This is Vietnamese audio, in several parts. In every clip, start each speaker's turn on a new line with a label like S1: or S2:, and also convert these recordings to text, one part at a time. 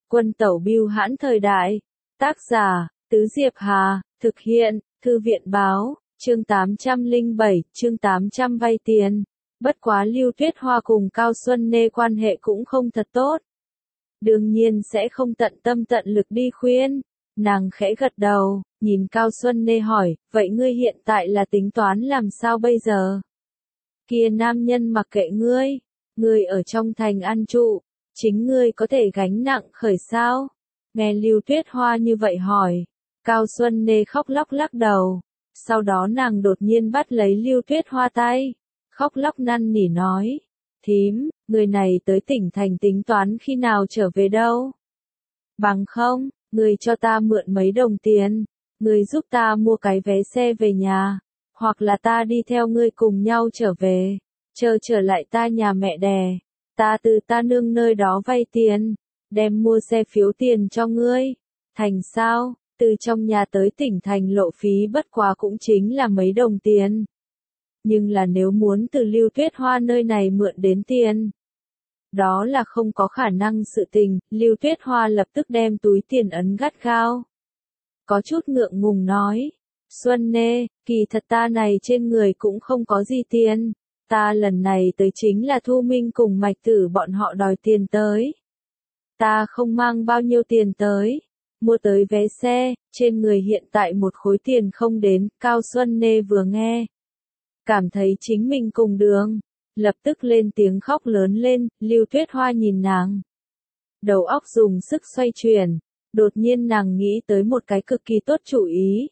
S1: Quân tẩu bưu hãn thời đại. Tác giả, Tứ Diệp Hà, thực hiện, Thư viện báo, chương 807, chương 800 vay tiền. Bất quá Lưu Tuyết Hoa cùng Cao Xuân Nê quan hệ cũng không thật tốt. Đương nhiên sẽ không tận tâm tận lực đi khuyên. Nàng khẽ gật đầu, nhìn Cao Xuân Nê hỏi, vậy ngươi hiện tại là tính toán làm sao bây giờ? Kia nam nhân mặc kệ ngươi ở trong thành ăn trụ, chính ngươi có thể gánh nặng khởi sao? Nghe Lưu Tuyết Hoa như vậy hỏi, Cao Xuân Nê khóc lóc lắc đầu, sau đó nàng đột nhiên bắt lấy Lưu Tuyết Hoa tay, khóc lóc năn nỉ nói, thím, người này tới tỉnh thành tính toán khi nào trở về đâu? Bằng không, người cho ta mượn mấy đồng tiền, người giúp ta mua cái vé xe về nhà, hoặc là ta đi theo ngươi cùng nhau trở về, trở lại ta nhà mẹ đẻ, ta từ ta nương nơi đó vay tiền, đem mua xe phiếu tiền cho ngươi, thành sao, từ trong nhà tới tỉnh thành lộ phí bất quá cũng chính là mấy đồng tiền. Nhưng là nếu muốn từ Lưu Tuyết Hoa nơi này mượn đến tiền, đó là không có khả năng sự tình. Lưu Tuyết Hoa lập tức đem túi tiền ấn gắt gao. Có chút ngượng ngùng nói, Xuân Nê, kỳ thật ta này trên người cũng không có gì tiền, ta lần này tới chính là Thu Minh cùng Mạch Tử bọn họ đòi tiền tới. Ta không mang bao nhiêu tiền tới, mua tới vé xe, trên người hiện tại một khối tiền không đến. Cao Xuân Nê vừa nghe, cảm thấy chính mình cùng đường, lập tức lên tiếng khóc lớn lên. Lưu Tuyết Hoa nhìn nàng, đầu óc dùng sức xoay chuyển, đột nhiên nàng nghĩ tới một cái cực kỳ tốt chủ ý.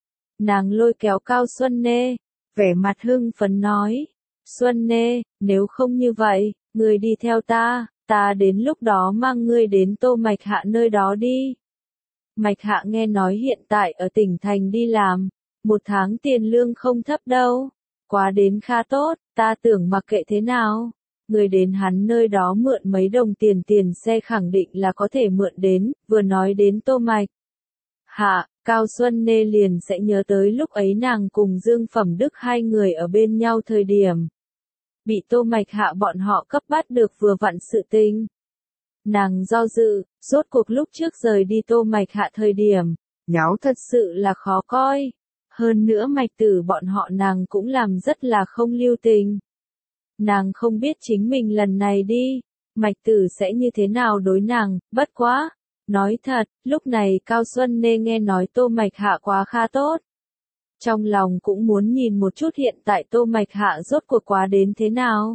S1: Nàng lôi kéo Cao Xuân Nê, vẻ mặt hưng phấn nói, Xuân Nê, nếu không như vậy, ngươi đi theo ta đến lúc đó mang ngươi đến Tô Mạch Hạ nơi đó đi. Mạch Hạ nghe nói hiện tại ở tỉnh thành đi làm, một tháng tiền lương không thấp đâu, quá đến khá tốt, ta tưởng mặc kệ thế nào, người đến hắn nơi đó mượn mấy đồng tiền xe khẳng định là có thể mượn đến. Vừa nói đến Tô Mạch Hạ, Cao Xuân Nê liền sẽ nhớ tới lúc ấy nàng cùng Dương Phẩm Đức hai người ở bên nhau thời điểm, bị Tô Mạch Hạ bọn họ cấp bắt được vừa vặn sự tình. Nàng do dự, rốt cuộc lúc trước rời đi Tô Mạch Hạ thời điểm, nháo thật sự là khó coi. Hơn nữa Mạch Tử bọn họ nàng cũng làm rất là không lưu tình. Nàng không biết chính mình lần này đi, Mạch Tử sẽ như thế nào đối nàng. Bất quá, nói thật, lúc này Cao Xuân Nê nghe nói Tô Mạch Hạ quá khá tốt, trong lòng cũng muốn nhìn một chút hiện tại Tô Mạch Hạ rốt cuộc quá đến thế nào.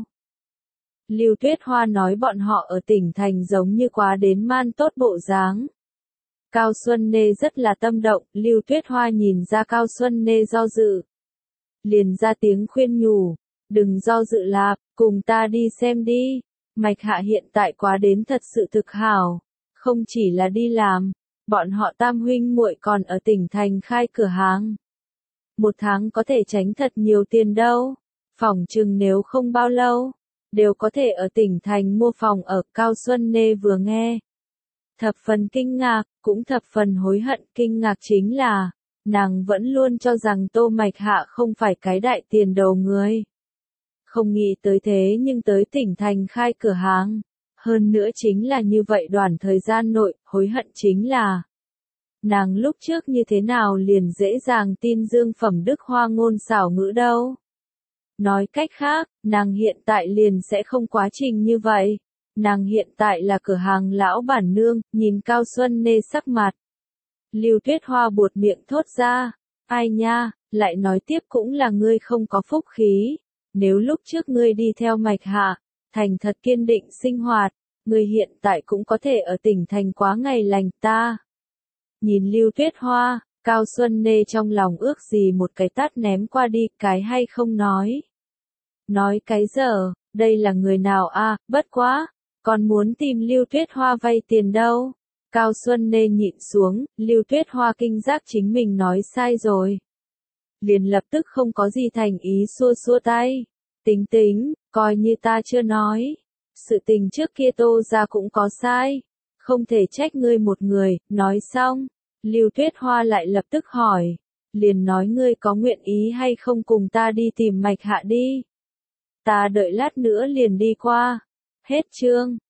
S1: Lưu Tuyết Hoa nói bọn họ ở tỉnh thành giống như quá đến man tốt bộ dáng. Cao Xuân Nê rất là tâm động. Lưu Tuyết Hoa nhìn ra Cao Xuân Nê do dự, liền ra tiếng khuyên nhủ, đừng do dự lạp, cùng ta đi xem đi. Mạch Hạ hiện tại quá đến thật sự thực hảo, không chỉ là đi làm, bọn họ tam huynh muội còn ở tỉnh thành khai cửa hàng. Một tháng có thể tránh thật nhiều tiền đâu, phỏng chừng nếu không bao lâu, đều có thể ở tỉnh thành mua phòng ở. Cao Xuân Nê vừa nghe, thập phần kinh ngạc, cũng thập phần hối hận. Kinh ngạc chính là, nàng vẫn luôn cho rằng Tô Mạch Hạ không phải cái đại tiền đầu người. Không nghĩ tới thế nhưng tới tỉnh thành khai cửa hàng. Hơn nữa chính là như vậy đoạn thời gian nội. Hối hận chính là, nàng lúc trước như thế nào liền dễ dàng tin Dương Phẩm Đức hoa ngôn xảo ngữ đâu. Nói cách khác, nàng hiện tại liền sẽ không quá trình như vậy. Nàng hiện tại là cửa hàng lão bản nương. Nhìn Cao Xuân Nê sắc mặt, Lưu Tuyết Hoa buột miệng thốt ra, ai nha, lại nói tiếp cũng là ngươi không có phúc khí. Nếu lúc trước ngươi đi theo Mạch Hạ, thành thật kiên định sinh hoạt, ngươi hiện tại cũng có thể ở tỉnh thành quá ngày lành. Ta nhìn Lưu Tuyết Hoa, Cao Xuân Nê trong lòng ước gì một cái tát ném qua đi. Cái hay không nói cái giờ, đây là người nào a? Bất quá, còn muốn tìm Lưu Tuyết Hoa vay tiền đâu. Cao Xuân Nê nhịn xuống. Lưu Tuyết Hoa kinh giác chính mình nói sai rồi, liền lập tức không có gì thành ý xua xua tay, tính, coi như ta chưa nói, sự tình trước kia Tô gia cũng có sai, không thể trách ngươi một người. Nói xong, Lưu Tuyết Hoa lại lập tức hỏi, liền nói ngươi có nguyện ý hay không cùng ta đi tìm Mạch Hạ đi. Ta đợi lát nữa liền đi qua. Hết chương.